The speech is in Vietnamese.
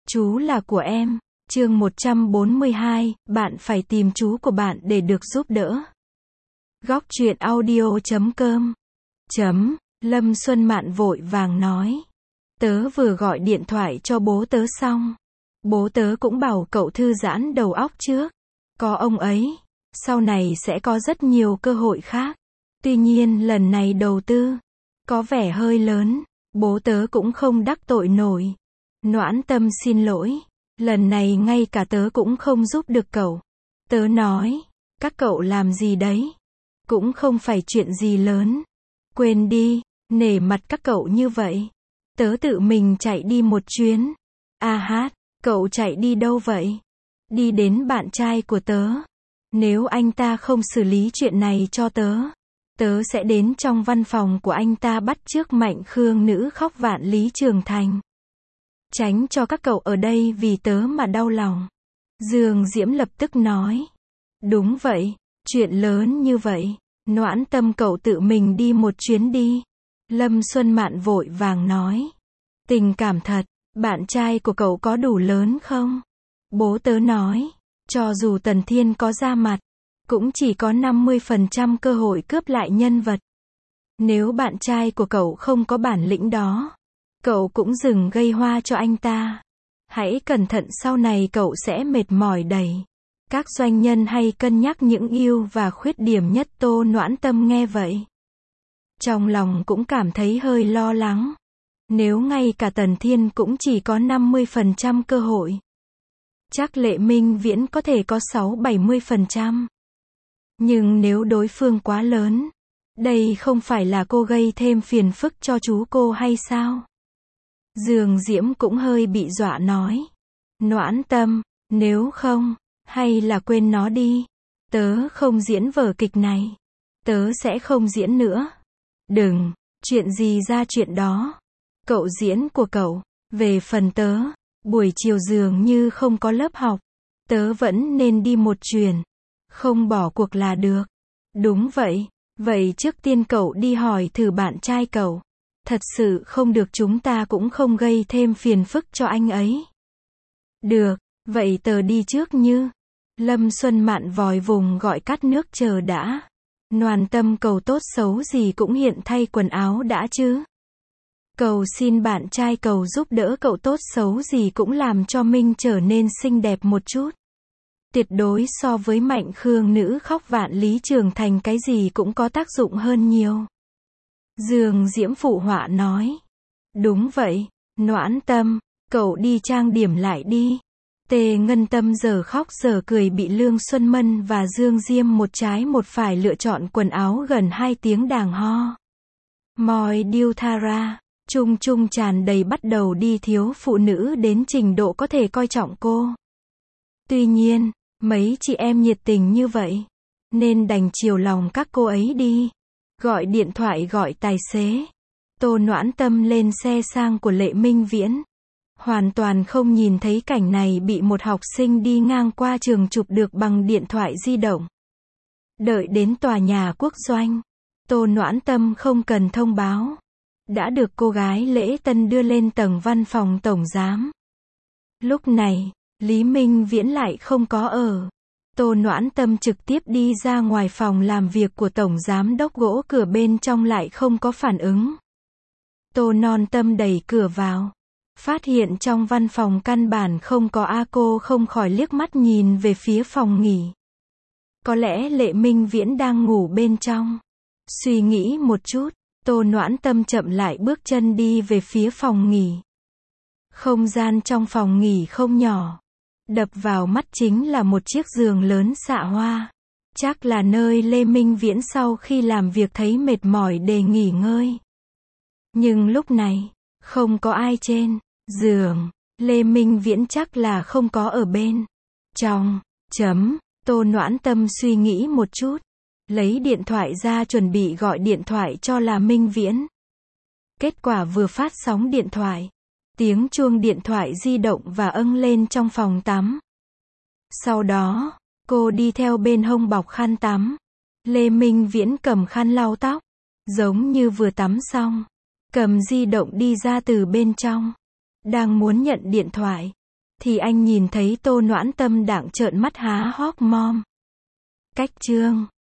Chú là của em. Chương 142, bạn phải tìm chú của bạn để được giúp đỡ. Góc truyện audio.com. Lâm Xuân Mạn vội vàng nói. Tớ vừa gọi điện thoại cho bố tớ xong. Bố tớ cũng bảo cậu thư giãn đầu óc trước. Có ông ấy, sau này sẽ có rất nhiều cơ hội khác. Tuy nhiên lần này đầu tư có vẻ hơi lớn, bố tớ cũng không đắc tội nổi. Noãn Tâm xin lỗi, lần này ngay cả tớ cũng không giúp được cậu. Tớ nói, các cậu làm gì đấy? Cũng không phải chuyện gì lớn. Quên đi, nể mặt các cậu như vậy. Tớ tự mình chạy đi một chuyến. Cậu chạy đi đâu vậy? Đi đến bạn trai của tớ. Nếu anh ta không xử lý chuyện này cho tớ, tớ sẽ đến trong văn phòng của anh ta bắt chước Mạnh Khương nữ khóc vạn lý Trường Thành. Tránh cho các cậu ở đây vì tớ mà đau lòng. Dương Diễm lập tức nói. Đúng vậy, chuyện lớn như vậy. Noãn Tâm cậu tự mình đi một chuyến đi. Lâm Xuân Mạn vội vàng nói. Tình cảm thật, bạn trai của cậu có đủ lớn không? Bố tớ nói, cho dù Tần Thiên có ra mặt, cũng chỉ có 50% cơ hội cướp lại nhân vật. Nếu bạn trai của cậu không có bản lĩnh đó, cậu cũng dừng gây hoa cho anh ta. Hãy cẩn thận sau này cậu sẽ mệt mỏi đầy. Các doanh nhân hay cân nhắc những ưu và khuyết điểm nhất. Tô Noãn Tâm nghe vậy, trong lòng cũng cảm thấy hơi lo lắng. Nếu ngay cả Tần Thiên cũng chỉ có 50% cơ hội, chắc Lệ Minh Viễn có thể có 60-70%. Nhưng nếu đối phương quá lớn, đây không phải là cô gây thêm phiền phức cho chú cô hay sao? Dương Diễm cũng hơi bị dọa nói. Noãn Tâm, nếu không, hay là quên nó đi. Tớ không diễn vở kịch này. Tớ sẽ không diễn nữa. Đừng, chuyện gì ra chuyện đó. Cậu diễn của cậu. Về phần tớ, buổi chiều dường như không có lớp học. Tớ vẫn nên đi một chuyến. Không bỏ cuộc là được. Đúng vậy. Vậy trước tiên cậu đi hỏi thử bạn trai cậu. Thật sự không được chúng ta cũng không gây thêm phiền phức cho anh ấy. Được, vậy tớ đi trước như. Lâm Xuân Mạn vòi vùng gọi cắt nước chờ đã. Noãn Tâm cậu tốt xấu gì cũng hiện thay quần áo đã chứ. Cầu xin bạn trai cậu giúp đỡ cậu tốt xấu gì cũng làm cho Minh trở nên xinh đẹp một chút. Tuyệt đối so với Mạnh Khương nữ khóc vạn lý Trường Thành cái gì cũng có tác dụng hơn nhiều. Dương Diễm phụ họa nói. Đúng vậy, Noãn Tâm, cậu đi trang điểm lại đi. Tề Ngân Tâm giờ khóc giờ cười bị Lương Xuân Mân và Dương Diêm một trái một phải lựa chọn quần áo gần 2 tiếng đàng ho. Moi điêu tha ra, chung chung tràn đầy bắt đầu đi thiếu phụ nữ đến trình độ có thể coi trọng cô. Tuy nhiên, mấy chị em nhiệt tình như vậy, nên đành chiều lòng các cô ấy đi. Gọi điện thoại gọi tài xế. Tô Noãn Tâm lên xe sang của Lệ Minh Viễn. Hoàn toàn không nhìn thấy cảnh này bị một học sinh đi ngang qua trường chụp được bằng điện thoại di động. Đợi đến tòa nhà quốc doanh, Tô Noãn Tâm không cần thông báo. Đã được cô gái lễ tân đưa lên tầng văn phòng tổng giám. Lúc này, Lý Minh Viễn lại không có ở. Tô Noãn Tâm trực tiếp đi ra ngoài phòng làm việc của tổng giám đốc, gỗ cửa bên trong lại không có phản ứng. Tô Non Tâm đẩy cửa vào, phát hiện trong văn phòng căn bản không có cô không khỏi liếc mắt nhìn về phía phòng nghỉ. Có lẽ Lệ Minh Viễn đang ngủ bên trong. Suy nghĩ một chút, Tô Noãn Tâm chậm lại bước chân đi về phía phòng nghỉ. Không gian trong phòng nghỉ không nhỏ. Đập vào mắt chính là một chiếc giường lớn xạ hoa. Chắc là nơi Lê Minh Viễn sau khi làm việc thấy mệt mỏi để nghỉ ngơi. Nhưng lúc này, không có ai trên giường. Lê Minh Viễn chắc là không có ở bên trong. Tô Noãn Tâm suy nghĩ một chút. Lấy điện thoại ra chuẩn bị gọi điện thoại cho là Minh Viễn. Kết quả vừa phát sóng điện thoại, tiếng chuông điện thoại di động và âng lên trong phòng tắm. Sau đó, cô đi theo bên hông bọc khăn tắm. Lê Minh Viễn cầm khăn lau tóc, giống như vừa tắm xong. Cầm di động đi ra từ bên trong. Đang muốn nhận điện thoại, thì anh nhìn thấy Tô Noãn Tâm đạng trợn mắt há hốc mồm. Cách chương